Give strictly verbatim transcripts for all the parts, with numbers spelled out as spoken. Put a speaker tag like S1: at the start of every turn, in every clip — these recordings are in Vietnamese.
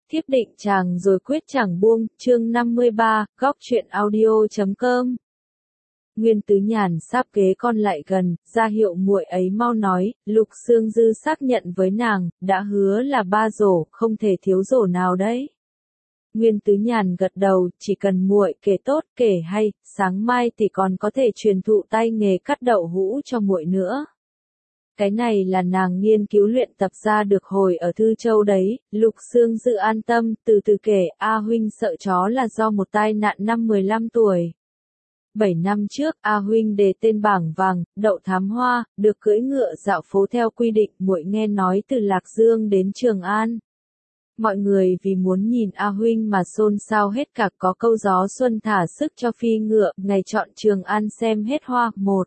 S1: Thiếp định chàng rồi quyết chẳng buông, chương năm mươi ba, góc truyện audio chấm com. Nguyên Tứ Nhàn sắp kế con lại gần, ra hiệu muội ấy mau nói, Lục Sương Dư xác nhận với nàng, đã hứa là ba rổ, không thể thiếu rổ nào đấy. Nguyên Tứ Nhàn gật đầu, chỉ cần muội kể tốt, kể hay, sáng mai thì còn có thể truyền thụ tay nghề cắt đậu hũ cho muội nữa. Cái này là nàng nghiên cứu luyện tập ra được hồi ở Thư Châu đấy, Lục Sương Dư an tâm, từ từ kể, A huynh sợ chó là do một tai nạn năm mười lăm tuổi. Bảy năm trước, A huynh đề tên bảng vàng, đậu thám hoa, được cưỡi ngựa dạo phố theo quy định, muội nghe nói từ Lạc Dương đến Trường An. Mọi người vì muốn nhìn A huynh mà xôn xao hết cả, có câu gió xuân thả sức cho phi ngựa, ngày chọn Trường An xem hết hoa, một.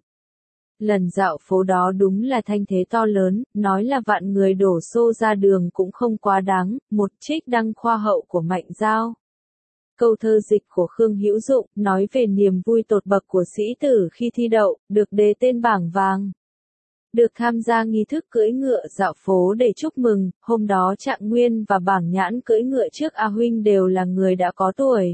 S1: Lần dạo phố đó đúng là thanh thế to lớn, nói là vạn người đổ xô ra đường cũng không quá đáng, một trích đăng khoa hậu của Mạnh Giao. Câu thơ dịch của Khương Hữu Dụng, nói về niềm vui tột bậc của sĩ tử khi thi đậu, được đề tên bảng vàng. Được tham gia nghi thức cưỡi ngựa dạo phố để chúc mừng, hôm đó Trạng Nguyên và Bảng Nhãn cưỡi ngựa trước A huynh đều là người đã có tuổi.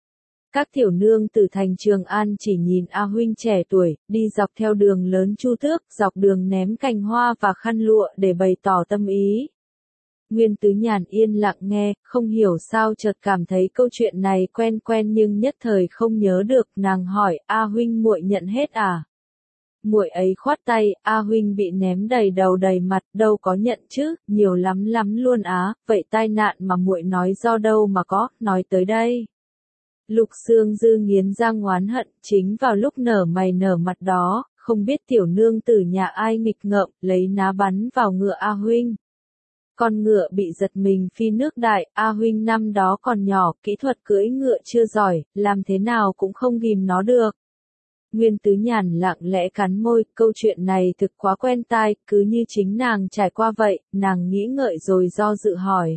S1: Các tiểu nương từ thành Trường An chỉ nhìn A huynh trẻ tuổi, đi dọc theo đường lớn Chu Tước, dọc đường ném cành hoa và khăn lụa để bày tỏ tâm ý. Nguyên Tứ Nhàn yên lặng nghe, không hiểu sao chợt cảm thấy câu chuyện này quen quen nhưng nhất thời không nhớ được, nàng hỏi, A huynh muội nhận hết à? Muội ấy khoát tay, A huynh bị ném đầy đầu đầy mặt, đâu có nhận chứ, nhiều lắm lắm luôn á, vậy tai nạn mà muội nói do đâu mà có, nói tới đây. Lục Sương Dư nghiến răng oán hận, chính vào lúc nở mày nở mặt đó, không biết tiểu nương tử nhà ai nghịch ngợm, lấy ná bắn vào ngựa A huynh. Con ngựa bị giật mình phi nước đại, A huynh năm đó còn nhỏ, kỹ thuật cưỡi ngựa chưa giỏi, làm thế nào cũng không ghìm nó được. Nguyên Tứ Nhàn lặng lẽ cắn môi, câu chuyện này thực quá quen tai, cứ như chính nàng trải qua vậy, nàng nghĩ ngợi rồi do dự hỏi.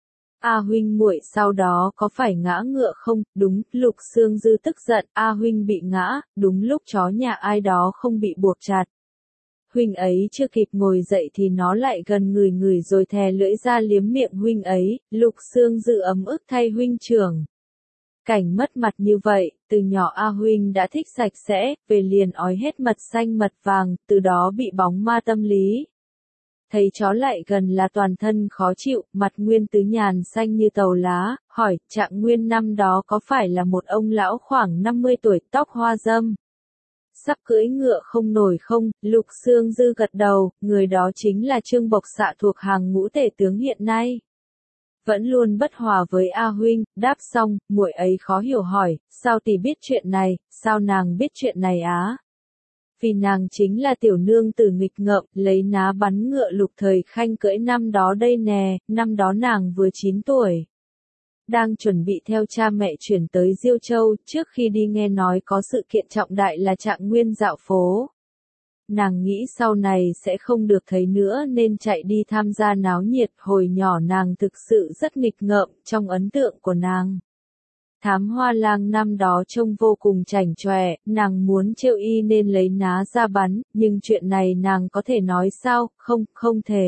S1: A huynh muội sau đó có phải ngã ngựa không? Đúng, Lục Sương Dư tức giận, A huynh bị ngã, đúng lúc chó nhà ai đó không bị buộc chặt. Huynh ấy chưa kịp ngồi dậy thì nó lại gần người người rồi thè lưỡi ra liếm miệng huynh ấy, Lục Sương Dư ấm ức thay huynh trưởng. Cảnh mất mặt như vậy, từ nhỏ A huynh đã thích sạch sẽ, về liền ói hết mật xanh mật vàng, từ đó bị bóng ma tâm lý. Thấy chó lại gần là toàn thân khó chịu, mặt Nguyên Tứ Nhàn xanh như tàu lá, hỏi, Trạng Nguyên năm đó có phải là một ông lão khoảng năm mươi tuổi, tóc hoa râm? Sắp cưỡi ngựa không nổi không? Lục Sương Dư gật đầu, người đó chính là Trương Bộc Xạ thuộc hàng ngũ tể tướng hiện nay. Vẫn luôn bất hòa với A huynh, đáp xong, muội ấy khó hiểu hỏi, sao tỷ biết chuyện này, sao nàng biết chuyện này á? Vì nàng chính là tiểu nương tử nghịch ngợm, lấy ná bắn ngựa Lục Thời Khanh cưỡi năm đó đây nè, năm đó nàng vừa chín tuổi. Đang chuẩn bị theo cha mẹ chuyển tới Diêu Châu, trước khi đi nghe nói có sự kiện trọng đại là Trạng Nguyên dạo phố. Nàng nghĩ sau này sẽ không được thấy nữa nên chạy đi tham gia náo nhiệt, hồi nhỏ nàng thực sự rất nghịch ngợm, trong ấn tượng của nàng. Thám hoa lang năm đó trông vô cùng chảnh chọe, nàng muốn trêu y nên lấy ná ra bắn, nhưng chuyện này nàng có thể nói sao, không, không thể.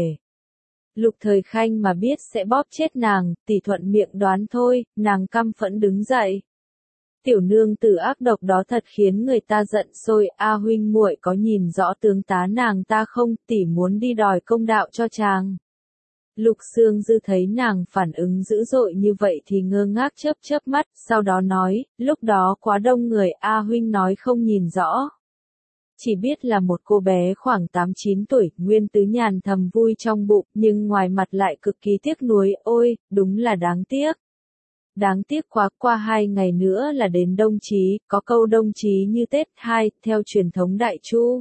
S1: Lục Thời Khanh mà biết sẽ bóp chết nàng, tỷ thuận miệng đoán thôi, nàng căm phẫn đứng dậy. Tiểu nương tử ác độc đó thật khiến người ta giận sôi, A huynh muội có nhìn rõ tướng tá nàng ta không, tỷ muốn đi đòi công đạo cho chàng. Lục Sương Dư thấy nàng phản ứng dữ dội như vậy thì ngơ ngác chớp chớp mắt, sau đó nói, lúc đó quá đông người, A huynh nói không nhìn rõ. Chỉ biết là một cô bé khoảng tám chín tuổi, Nguyên Tứ Nhàn thầm vui trong bụng, nhưng ngoài mặt lại cực kỳ tiếc nuối, ôi, đúng là đáng tiếc. Đáng tiếc quá, qua hai ngày nữa là đến Đông Chí, có câu Đông Chí như Tết hai, theo truyền thống Đại Chu.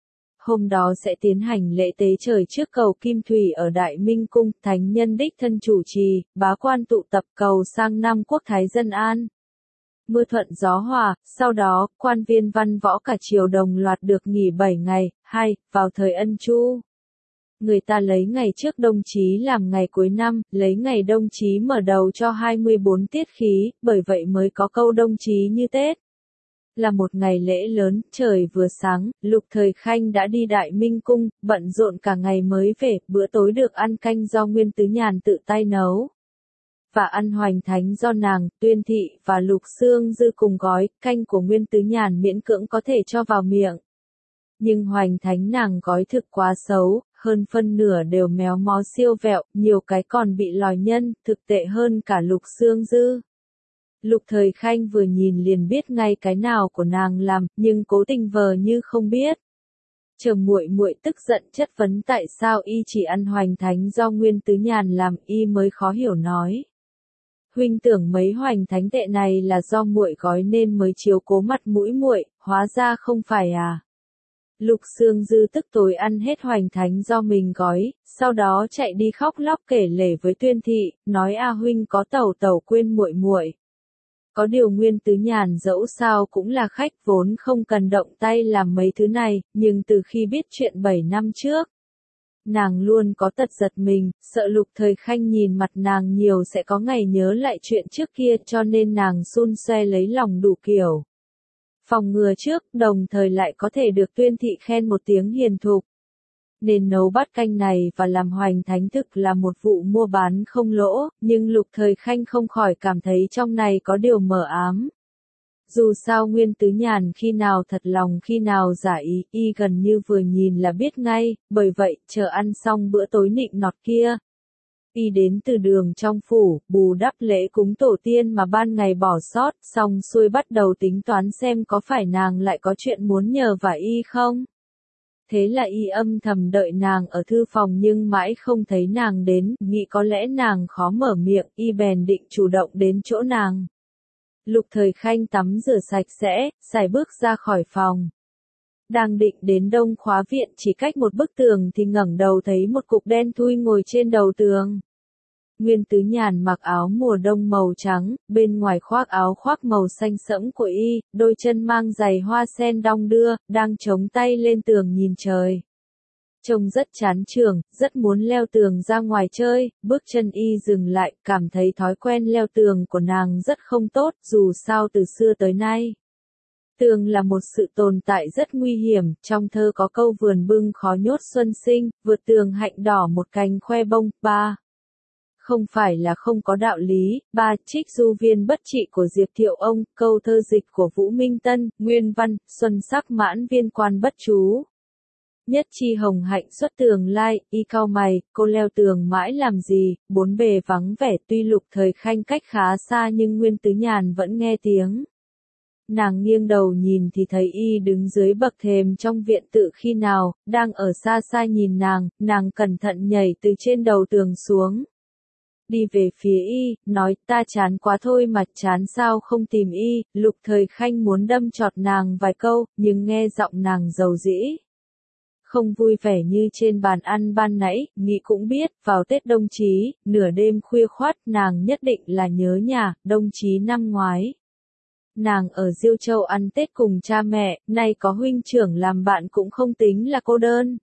S1: Hôm đó sẽ tiến hành lễ tế trời trước cầu Kim Thủy ở Đại Minh Cung, thánh nhân đích thân chủ trì, bá quan tụ tập cầu sang năm quốc thái dân an. Mưa thuận gió hòa, sau đó, quan viên văn võ cả triều đồng loạt được nghỉ bảy ngày, hai, vào thời Ân Chu. Người ta lấy ngày trước Đông Chí làm ngày cuối năm, lấy ngày Đông Chí mở đầu cho hai mươi bốn tiết khí, bởi vậy mới có câu Đông Chí như Tết. Là một ngày lễ lớn, trời vừa sáng, Lục Thời Khanh đã đi Đại Minh Cung, bận rộn cả ngày mới về, bữa tối được ăn canh do Nguyên Tứ Nhàn tự tay nấu. và ăn hoành thánh do nàng, Tuyên Thị và Lục Xương Dư cùng gói, canh của Nguyên Tứ Nhàn miễn cưỡng có thể cho vào miệng. Nhưng hoành thánh nàng gói thực quá xấu, hơn phân nửa đều méo mó siêu vẹo, nhiều cái còn bị lòi nhân, thực tệ hơn cả Lục Xương Dư. Lục Thời Khanh vừa nhìn liền biết ngay cái nào của nàng làm, nhưng cố tình vờ như không biết. Chờ muội muội tức giận chất vấn tại sao y chỉ ăn hoành thánh do Nguyên Tứ Nhàn làm, y mới khó hiểu nói: huynh tưởng mấy hoành thánh tệ này là do muội gói nên mới chiếu cố mặt mũi muội, hóa ra không phải à? Lục Xương Dư tức tối ăn hết hoành thánh do mình gói, sau đó chạy đi khóc lóc kể lể với Tuyên Thị, nói a huynh có tẩu tẩu quên muội muội. Có điều Nguyên Tứ Nhàn dẫu sao cũng là khách vốn không cần động tay làm mấy thứ này, nhưng từ khi biết chuyện bảy năm trước, nàng luôn có tật giật mình, sợ Lục Thời Khanh nhìn mặt nàng nhiều sẽ có ngày nhớ lại chuyện trước kia, cho nên nàng xun xoe lấy lòng đủ kiểu phòng ngừa trước, đồng thời lại có thể được Tuyên Thị khen một tiếng hiền thục. Nên nấu bát canh này và làm hoành thánh thực là một vụ mua bán không lỗ, nhưng Lục Thời Khanh không khỏi cảm thấy trong này có điều mờ ám. Dù sao Nguyên Tứ Nhàn khi nào thật lòng khi nào giả ý, y gần như vừa nhìn là biết ngay, bởi vậy, chờ ăn xong bữa tối nịnh nọt kia, y đến từ đường trong phủ, bù đắp lễ cúng tổ tiên mà ban ngày bỏ sót, xong xuôi bắt đầu tính toán xem có phải nàng lại có chuyện muốn nhờ vả y không. Thế là y âm thầm đợi nàng ở thư phòng nhưng mãi không thấy nàng đến, nghĩ có lẽ nàng khó mở miệng, y bèn định chủ động đến chỗ nàng. Lục Thời Khanh tắm rửa sạch sẽ, sải bước ra khỏi phòng. Đang định đến đông khóa viện chỉ cách một bức tường thì ngẩng đầu thấy một cục đen thui ngồi trên đầu tường. Nguyên Tứ Nhàn mặc áo mùa đông màu trắng, bên ngoài khoác áo khoác màu xanh sẫm của y, đôi chân mang giày hoa sen đong đưa, đang chống tay lên tường nhìn trời. Trông rất chán chường, rất muốn leo tường ra ngoài chơi, bước chân y dừng lại, cảm thấy thói quen leo tường của nàng rất không tốt, dù sao từ xưa tới nay. Tường là một sự tồn tại rất nguy hiểm, trong thơ có câu vườn bưng khó nhốt xuân sinh, vượt tường hạnh đỏ một cành khoe bông, ba. Không phải là không có đạo lý, ba trích du viên bất trị của Diệp Thiệu Ông, câu thơ dịch của Vũ Minh Tân, nguyên văn, xuân sắc mãn viên quan bất chú. Nhất chi hồng hạnh xuất tường lai, y cau mày, cô leo tường mãi làm gì, bốn bề vắng vẻ tuy Lục Thời Khanh cách khá xa nhưng Nguyên Tứ Nhàn vẫn nghe tiếng. Nàng nghiêng đầu nhìn thì thấy y đứng dưới bậc thềm trong viện tự khi nào, đang ở xa xa nhìn nàng, nàng cẩn thận nhảy từ trên đầu tường xuống. Đi về phía y, nói ta chán quá thôi mà chán sao không tìm y, Lục Thời Khanh muốn đâm chọt nàng vài câu, nhưng nghe giọng nàng dầu dĩ. Không vui vẻ như trên bàn ăn ban nãy, nghĩ cũng biết, vào Tết Đông Chí, nửa đêm khuya khoắt nàng nhất định là nhớ nhà, Đông Chí năm ngoái. Nàng ở Diêu Châu ăn Tết cùng cha mẹ, nay có huynh trưởng làm bạn cũng không tính là cô đơn.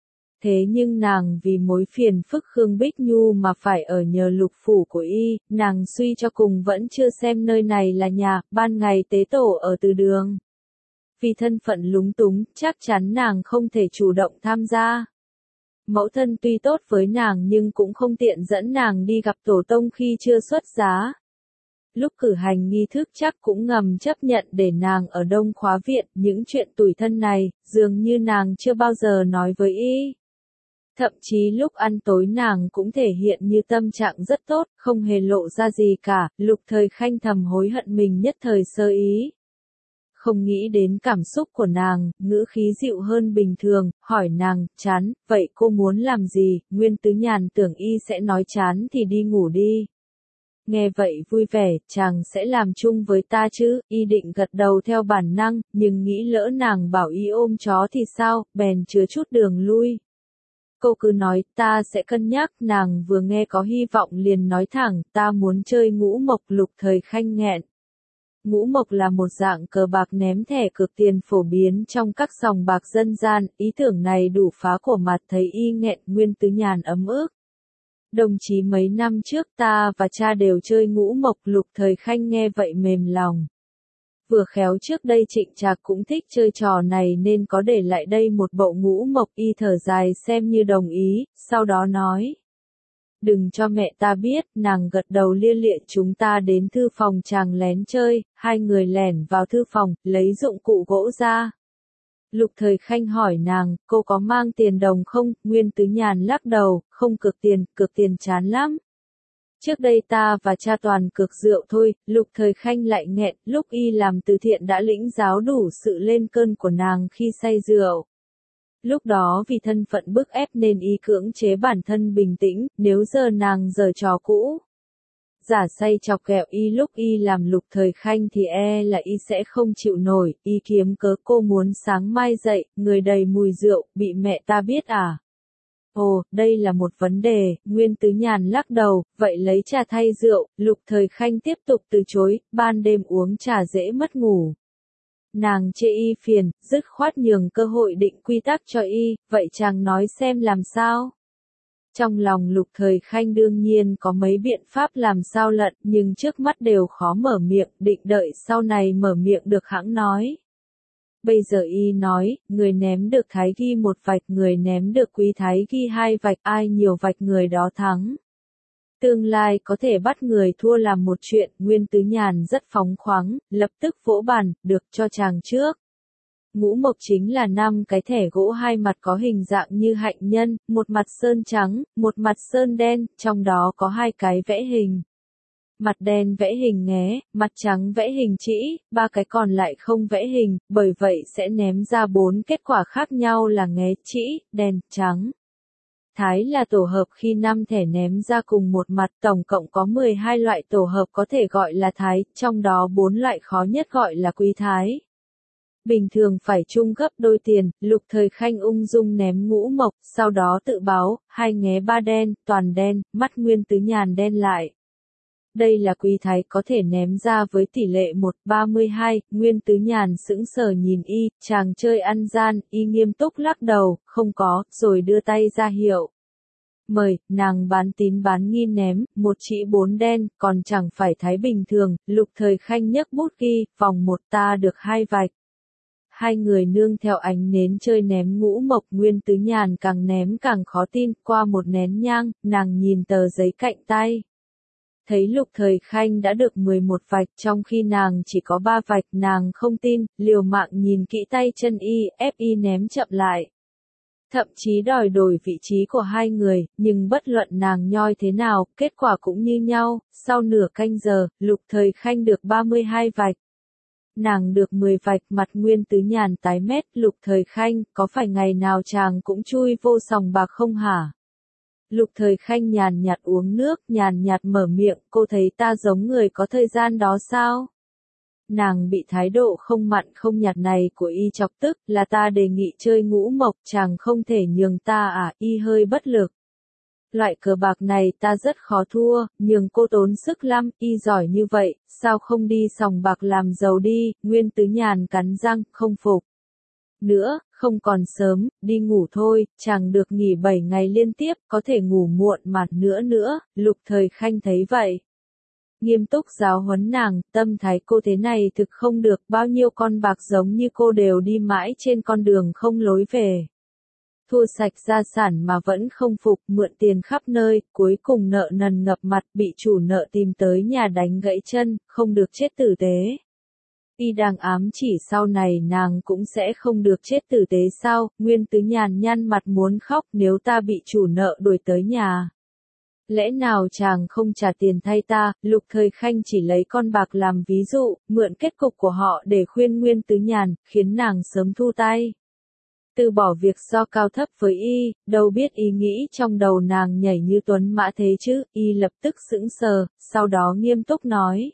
S1: Thế nhưng nàng vì mối phiền phức Khương Bích Nhu mà phải ở nhờ Lục phủ của y, nàng suy cho cùng vẫn chưa xem nơi này là nhà, ban ngày tế tổ ở từ đường. Vì thân phận lúng túng, chắc chắn nàng không thể chủ động tham gia. Mẫu thân tuy tốt với nàng nhưng cũng không tiện dẫn nàng đi gặp tổ tông khi chưa xuất giá. Lúc cử hành nghi thức chắc cũng ngầm chấp nhận để nàng ở đông khóa viện, những chuyện tủi thân này, dường như nàng chưa bao giờ nói với y. Thậm chí lúc ăn tối nàng cũng thể hiện như tâm trạng rất tốt, không hề lộ ra gì cả, Lục Thời Khanh thầm hối hận mình nhất thời sơ ý. Không nghĩ đến cảm xúc của nàng, ngữ khí dịu hơn bình thường, hỏi nàng, chán, vậy cô muốn làm gì? Nguyên Tứ Nhàn tưởng y sẽ nói chán thì đi ngủ đi. Nghe vậy vui vẻ, chàng sẽ làm chung với ta chứ, y định gật đầu theo bản năng, nhưng nghĩ lỡ nàng bảo y ôm chó thì sao, bèn chừa chút đường lui. Cô cứ nói, ta sẽ cân nhắc, nàng vừa nghe có hy vọng liền nói thẳng, ta muốn chơi ngũ mộc. Lục Thời Khanh nghẹn. Ngũ mộc là một dạng cờ bạc ném thẻ cược tiền phổ biến trong các sòng bạc dân gian, ý tưởng này đủ phá cổ mặt thấy y nghẹn. Nguyên Tứ Nhàn ấm ức. Đồng chí mấy năm trước ta và cha đều chơi ngũ mộc. Lục Thời Khanh nghe vậy mềm lòng. Vừa khéo trước đây Trịnh Trạc cũng thích chơi trò này nên có để lại đây một bộ ngũ mộc, y thở dài xem như đồng ý, sau đó nói. Đừng cho mẹ ta biết, nàng gật đầu lia lịa. Chúng ta đến thư phòng chàng lén chơi, hai người lẻn vào thư phòng, lấy dụng cụ gỗ ra. Lục Thời Khanh hỏi nàng, cô có mang tiền đồng không? Nguyên Tứ Nhàn lắc đầu, không cược tiền, cược tiền chán lắm. Trước đây ta và cha toàn cược rượu thôi. Lục Thời Khanh lại nghẹn, lúc y làm từ thiện đã lĩnh giáo đủ sự lên cơn của nàng khi say rượu. Lúc đó vì thân phận bức ép nên y cưỡng chế bản thân bình tĩnh, nếu giờ nàng giở trò cũ. Giả say chọc ghẹo y lúc y làm Lục Thời Khanh thì e là y sẽ không chịu nổi, y kiếm cớ cô muốn sáng mai dậy, người đầy mùi rượu, bị mẹ ta biết à? Ồ, đây là một vấn đề. Nguyên Tứ Nhàn lắc đầu, vậy lấy trà thay rượu. Lục Thời Khanh tiếp tục từ chối, ban đêm uống trà dễ mất ngủ. Nàng chê y phiền, dứt khoát nhường cơ hội định quy tắc cho y, vậy chàng nói xem làm sao? Trong lòng Lục Thời Khanh đương nhiên có mấy biện pháp làm sao lận, nhưng trước mắt đều khó mở miệng, định đợi sau này mở miệng được hẵng nói. Bây giờ y nói, người ném được thái ghi một vạch, người ném được quý thái ghi hai vạch, ai nhiều vạch người đó thắng. Tương lai có thể bắt người thua làm một chuyện. Nguyên Tứ Nhàn rất phóng khoáng, lập tức vỗ bàn, được, cho chàng trước. Ngũ mộc chính là năm cái thẻ gỗ hai mặt có hình dạng như hạnh nhân, một mặt sơn trắng, một mặt sơn đen, trong đó có hai cái vẽ hình. Mặt đen vẽ hình nghé, mặt trắng vẽ hình chĩ, ba cái còn lại không vẽ hình, bởi vậy sẽ ném ra bốn kết quả khác nhau là nghé, chĩ, đen, trắng. Thái là tổ hợp khi năm thẻ ném ra cùng một mặt, tổng cộng có mười hai loại tổ hợp có thể gọi là thái, trong đó bốn loại khó nhất gọi là quý thái. Bình thường phải chung gấp đôi tiền. Lục Thời Khanh ung dung ném ngũ mộc, sau đó tự báo, hai nghé ba đen, toàn đen, mắt Nguyên Tứ Nhàn đen lại. Đây là quý thái có thể ném ra với tỷ lệ một ba mươi hai, Nguyên Tứ Nhàn sững sờ nhìn y, chàng chơi ăn gian, y nghiêm túc lắc đầu, không có, rồi đưa tay ra hiệu. Mời, nàng bán tín bán nghi ném, một chĩ bốn đen, còn chẳng phải thái bình thường. Lục Thời Khanh nhấc bút ghi, vòng một ta được hai vạch. Hai người nương theo ánh nến chơi ném ngũ mộc. Nguyên Tứ Nhàn càng ném càng khó tin, qua một nén nhang, nàng nhìn tờ giấy cạnh tay. Thấy Lục Thời Khanh đã được mười một vạch, trong khi nàng chỉ có ba vạch, nàng không tin, liều mạng nhìn kỹ tay chân y, ép y ném chậm lại. Thậm chí đòi đổi vị trí của hai người, nhưng bất luận nàng nhoi thế nào, kết quả cũng như nhau. Sau nửa canh giờ, Lục Thời Khanh được ba mươi hai vạch. Nàng được mười vạch, mặt Nguyên Tứ Nhàn tái mét. Lục Thời Khanh, có phải ngày nào chàng cũng chui vô sòng bạc không hả? Lục Thời Khanh nhàn nhạt uống nước, nhàn nhạt mở miệng, cô thấy ta giống người có thời gian đó sao? Nàng bị thái độ không mặn không nhạt này của y chọc tức, là ta đề nghị chơi ngũ mộc, chàng không thể nhường ta à? Y hơi bất lực. Loại cờ bạc này ta rất khó thua, nhường cô tốn sức lắm, y giỏi như vậy, sao không đi sòng bạc làm giàu đi? Nguyên Tứ Nhàn cắn răng, không phục. Nữa, không còn sớm, đi ngủ thôi, chàng được nghỉ bảy ngày liên tiếp, có thể ngủ muộn mà nữa nữa. Lục Thời Khanh thấy vậy, nghiêm túc giáo huấn nàng, tâm thái cô thế này thực không được, bao nhiêu con bạc giống như cô đều đi mãi trên con đường không lối về. Thua sạch gia sản mà vẫn không phục, mượn tiền khắp nơi, cuối cùng nợ nần ngập mặt, bị chủ nợ tìm tới nhà đánh gãy chân, không được chết tử tế. Y đang ám chỉ sau này nàng cũng sẽ không được chết tử tế sao? Nguyên Tứ Nhàn nhăn mặt muốn khóc, nếu ta bị chủ nợ đuổi tới nhà. Lẽ nào chàng không trả tiền thay ta? Lục Thời Khanh chỉ lấy con bạc làm ví dụ, mượn kết cục của họ để khuyên Nguyên Tứ Nhàn, khiến nàng sớm thu tay. Từ bỏ việc so cao thấp với y, đâu biết ý nghĩ trong đầu nàng nhảy như tuấn mã thế chứ? Y lập tức sững sờ, sau đó nghiêm túc nói.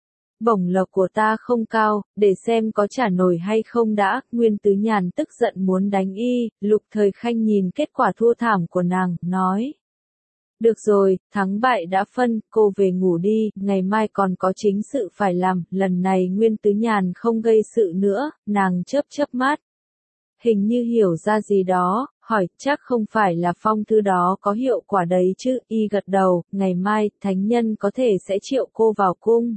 S1: Bổng lộc của ta không cao, để xem có trả nổi hay không đã. Nguyên Tứ Nhàn tức giận muốn đánh y. Lục Thời Khanh nhìn kết quả thua thảm của nàng, nói. Được rồi, thắng bại đã phân, cô về ngủ đi, ngày mai còn có chính sự phải làm. Lần này Nguyên Tứ Nhàn không gây sự nữa, nàng chớp chớp mắt. Hình như hiểu ra gì đó, hỏi, chắc không phải là phong thư đó có hiệu quả đấy chứ? Y gật đầu, ngày mai, thánh nhân có thể sẽ triệu cô vào cung.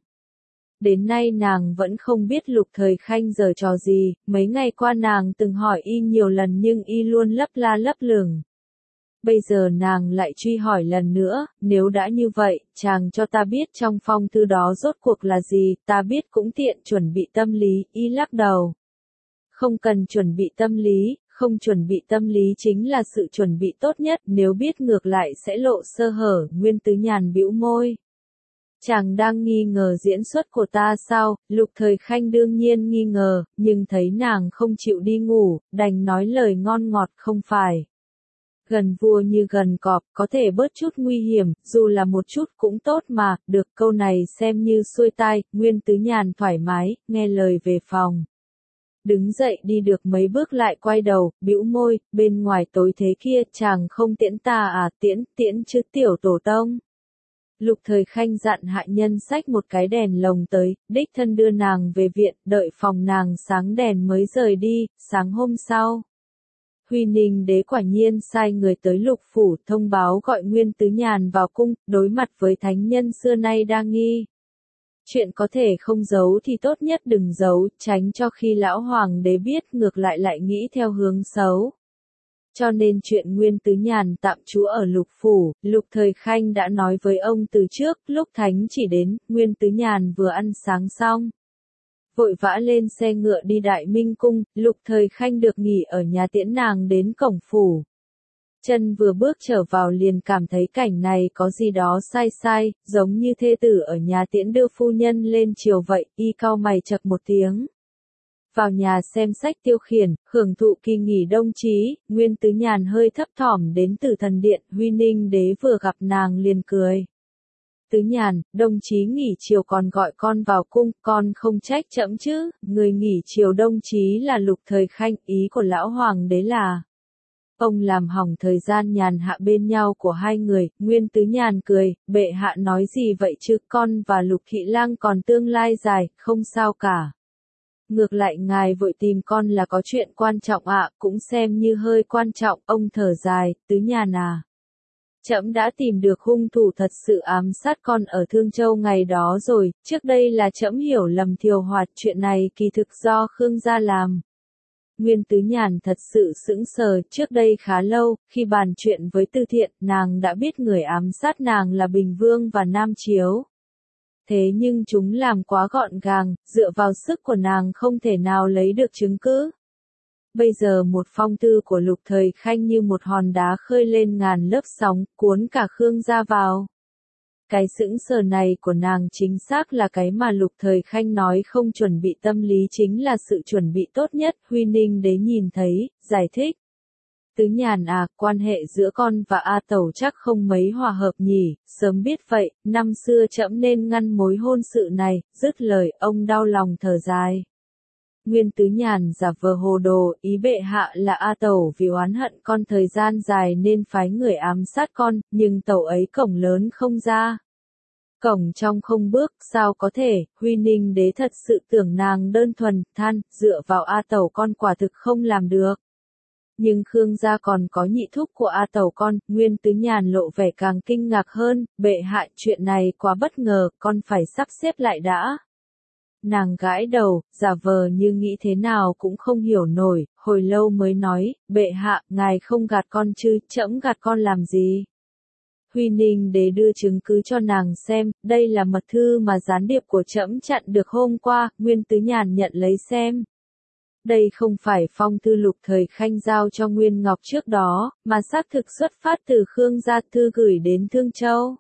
S1: Đến nay nàng vẫn không biết Lục Thời Khanh giở trò gì, mấy ngày qua nàng từng hỏi y nhiều lần nhưng y luôn lấp la lấp lửng. Bây giờ nàng lại truy hỏi lần nữa, nếu đã như vậy, chàng cho ta biết trong phong thư đó rốt cuộc là gì, ta biết cũng tiện chuẩn bị tâm lý, y lắc đầu. Không cần chuẩn bị tâm lý, không chuẩn bị tâm lý chính là sự chuẩn bị tốt nhất, nếu biết ngược lại sẽ lộ sơ hở, Nguyên Tứ Nhàn bĩu môi. Chàng đang nghi ngờ diễn xuất của ta sao, Lục Thời Khanh đương nhiên nghi ngờ, nhưng thấy nàng không chịu đi ngủ, đành nói lời ngon ngọt không phải. Gần vua như gần cọp, có thể bớt chút nguy hiểm, dù là một chút cũng tốt mà, được câu này xem như xuôi tai, Nguyên Tứ Nhàn thoải mái, nghe lời về phòng. Đứng dậy đi được mấy bước lại quay đầu, bĩu môi, bên ngoài tối thế kia, chàng không tiễn ta à, tiễn, tiễn chứ tiểu tổ tông. Lục Thời Khanh dặn hạ nhân xách một cái đèn lồng tới, đích thân đưa nàng về viện, đợi phòng nàng sáng đèn mới rời đi, sáng hôm sau. Huy Ninh đế quả nhiên sai người tới Lục phủ thông báo gọi Nguyên Tứ Nhàn vào cung, đối mặt với thánh nhân xưa nay đa nghi. Chuyện có thể không giấu thì tốt nhất đừng giấu, tránh cho khi lão hoàng đế biết ngược lại lại nghĩ theo hướng xấu. Cho nên chuyện Nguyên Tứ Nhàn tạm trú ở Lục phủ, Lục Thời Khanh đã nói với ông từ trước, lúc thánh chỉ đến, Nguyên Tứ Nhàn vừa ăn sáng xong. Vội vã lên xe ngựa đi Đại Minh cung, Lục Thời Khanh được nghỉ ở nhà tiễn nàng đến cổng phủ. Chân vừa bước trở vào liền cảm thấy cảnh này có gì đó sai sai, giống như thê tử ở nhà tiễn đưa phu nhân lên chiều vậy, y cau mày chậc một tiếng. Vào nhà xem sách tiêu khiển, hưởng thụ kỳ nghỉ đông chí, Nguyên Tứ Nhàn hơi thấp thỏm đến từ thần điện, Huy Ninh đế vừa gặp nàng liền cười. Tứ Nhàn, đồng chí nghỉ chiều còn gọi con vào cung, con không trách trẫm chứ, người nghỉ chiều đồng chí là Lục Thời Khanh, ý của lão hoàng đế là. Ông làm hỏng thời gian nhàn hạ bên nhau của hai người, Nguyên Tứ Nhàn cười, bệ hạ nói gì vậy chứ, con và Lục Thị Lang còn tương lai dài, không sao cả. Ngược lại ngài vội tìm con là có chuyện quan trọng ạ, cũng xem như hơi quan trọng, ông thở dài, Tứ Nhàn à. Trẫm đã tìm được hung thủ thật sự ám sát con ở Thương Châu ngày đó rồi, trước đây là trẫm hiểu lầm Thiều Hoạt, chuyện này kỳ thực do Khương gia làm. Nguyên Tứ Nhàn thật sự sững sờ, trước đây khá lâu, khi bàn chuyện với Tư Thiện, nàng đã biết người ám sát nàng là Bình Vương và Nam Chiếu. Thế nhưng chúng làm quá gọn gàng, dựa vào sức của nàng không thể nào lấy được chứng cứ. Bây giờ một phong thư của Lục Thời Khanh như một hòn đá khơi lên ngàn lớp sóng, cuốn cả Khương gia vào. Cái sững sờ này của nàng chính xác là cái mà Lục Thời Khanh nói không chuẩn bị tâm lý chính là sự chuẩn bị tốt nhất, Huy Ninh đế nhìn thấy, giải thích. Tứ Nhàn à, quan hệ giữa con và A Tẩu chắc không mấy hòa hợp nhỉ, sớm biết vậy, năm xưa trẫm nên ngăn mối hôn sự này, dứt lời, ông đau lòng thở dài. Nguyên Tứ Nhàn giả vờ hồ đồ, ý bệ hạ là A Tẩu vì oán hận con thời gian dài nên phái người ám sát con, nhưng Tẩu ấy cổng lớn không ra. Cổng trong không bước, sao có thể, Huy Ninh đế thật sự tưởng nàng đơn thuần, than, dựa vào A Tẩu con quả thực không làm được. Nhưng Khương gia còn có nhị thúc của A Tẩu con, Nguyên Tứ Nhàn lộ vẻ càng kinh ngạc hơn, bệ hạ chuyện này quá bất ngờ, con phải sắp xếp lại đã. Nàng gãi đầu, giả vờ như nghĩ thế nào cũng không hiểu nổi, hồi lâu mới nói, bệ hạ, ngài không gạt con chứ, trẫm gạt con làm gì. Huy Ninh đế đưa chứng cứ cho nàng xem, đây là mật thư mà gián điệp của trẫm chặn được hôm qua, Nguyên Tứ Nhàn nhận lấy xem. Đây không phải phong thư Lục Thời Khanh giao cho Nguyên Ngọc trước đó, mà xác thực xuất phát từ Khương gia, thư gửi đến Thương Châu.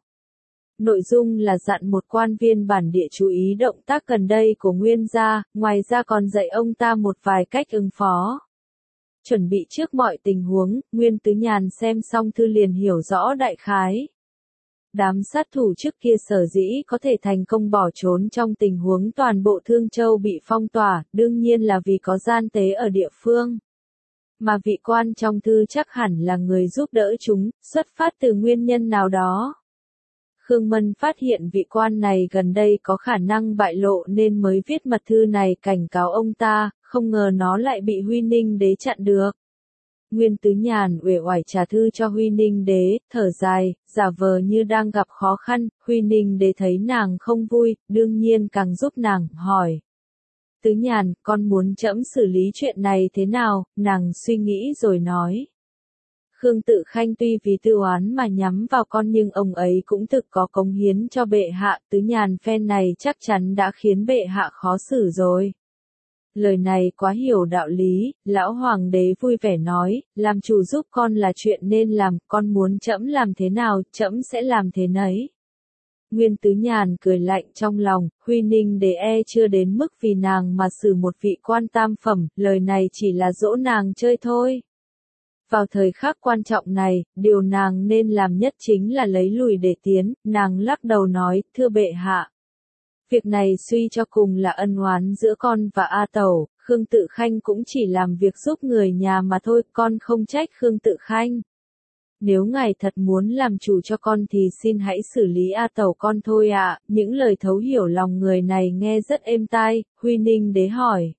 S1: Nội dung là dặn một quan viên bản địa chú ý động tác gần đây của Nguyên gia, ngoài ra còn dạy ông ta một vài cách ứng phó. Chuẩn bị trước mọi tình huống, Nguyên Tứ Nhàn xem xong thư liền hiểu rõ đại khái. Đám sát thủ trước kia sở dĩ có thể thành công bỏ trốn trong tình huống toàn bộ Thương Châu bị phong tỏa, đương nhiên là vì có gian tế ở địa phương. Mà vị quan trong thư chắc hẳn là người giúp đỡ chúng, xuất phát từ nguyên nhân nào đó. Khương Mân phát hiện vị quan này gần đây có khả năng bại lộ nên mới viết mật thư này cảnh cáo ông ta, không ngờ nó lại bị Huy Ninh đế chặn được. Nguyên Tứ Nhàn uể oải trả thư cho Huy Ninh đế, thở dài, giả vờ như đang gặp khó khăn, Huy Ninh đế thấy nàng không vui, đương nhiên càng giúp nàng, hỏi. Tứ Nhàn, con muốn trẫm xử lý chuyện này thế nào, nàng suy nghĩ rồi nói. Khương Tự Khanh tuy vì tư oán mà nhắm vào con nhưng ông ấy cũng thực có cống hiến cho bệ hạ, Tứ Nhàn phen này chắc chắn đã khiến bệ hạ khó xử rồi. Lời này quá hiểu đạo lý, lão hoàng đế vui vẻ nói, làm chủ giúp con là chuyện nên làm, con muốn trẫm làm thế nào, trẫm sẽ làm thế nấy. Nguyên Tứ Nhàn cười lạnh trong lòng, Huy Ninh đế e chưa đến mức vì nàng mà xử một vị quan tam phẩm, lời này chỉ là dỗ nàng chơi thôi. Vào thời khắc quan trọng này, điều nàng nên làm nhất chính là lấy lùi để tiến, nàng lắc đầu nói, thưa bệ hạ. Việc này suy cho cùng là ân oán giữa con và A Tẩu, Khương Tự Khanh cũng chỉ làm việc giúp người nhà mà thôi, con không trách Khương Tự Khanh. Nếu ngài thật muốn làm chủ cho con thì xin hãy xử lý A Tẩu con thôi ạ, những lời thấu hiểu lòng người này nghe rất êm tai, Huy Ninh đế hỏi.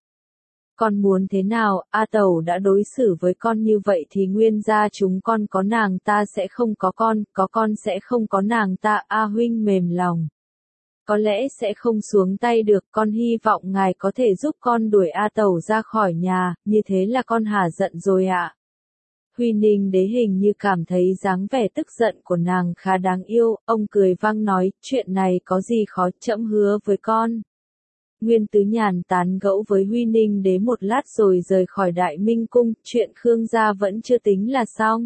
S1: Con muốn thế nào, A Tẩu đã đối xử với con như vậy thì nguyên gia chúng con có nàng ta sẽ không có con, có con sẽ không có nàng ta, A huynh mềm lòng. Có lẽ sẽ không xuống tay được, con hy vọng ngài có thể giúp con đuổi A Tẩu ra khỏi nhà, như thế là con hả giận rồi ạ. Huy Ninh đế hình như cảm thấy dáng vẻ tức giận của nàng khá đáng yêu, ông cười vang nói, chuyện này có gì khó, trẫm hứa với con. Nguyên Tứ Nhàn tán gẫu với Huy Ninh đế một lát rồi rời khỏi Đại Minh cung, chuyện Khương gia vẫn chưa tính là xong.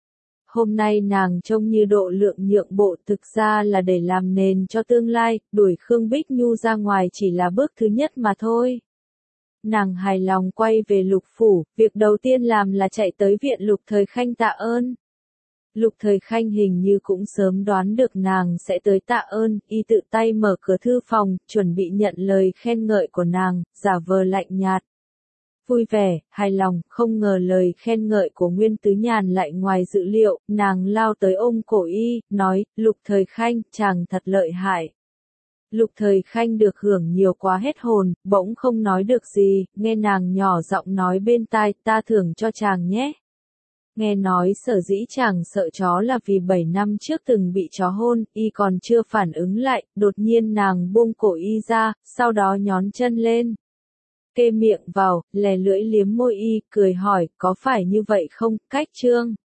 S1: Hôm nay nàng trông như độ lượng nhượng bộ thực ra là để làm nền cho tương lai, đuổi Khương Bích Nhu ra ngoài chỉ là bước thứ nhất mà thôi. Nàng hài lòng quay về Lục phủ, việc đầu tiên làm là chạy tới viện Lục Thời Khanh tạ ơn. Lục Thời Khanh hình như cũng sớm đoán được nàng sẽ tới tạ ơn, y tự tay mở cửa thư phòng, chuẩn bị nhận lời khen ngợi của nàng, giả vờ lạnh nhạt. Vui vẻ, hài lòng, không ngờ lời khen ngợi của Nguyên Tứ Nhàn lại ngoài dự liệu, nàng lao tới ôm cổ y, nói, Lục Thời Khanh, chàng thật lợi hại. Lục Thời Khanh được hưởng nhiều quá hết hồn, bỗng không nói được gì, nghe nàng nhỏ giọng nói bên tai, ta thưởng cho chàng nhé. Nghe nói sở dĩ chàng sợ chó là vì bảy năm trước từng bị chó hôn, y còn chưa phản ứng lại, đột nhiên nàng buông cổ y ra, sau đó nhón chân lên. Kê miệng vào, lè lưỡi liếm môi y, cười hỏi, có phải như vậy không, Cách Trương?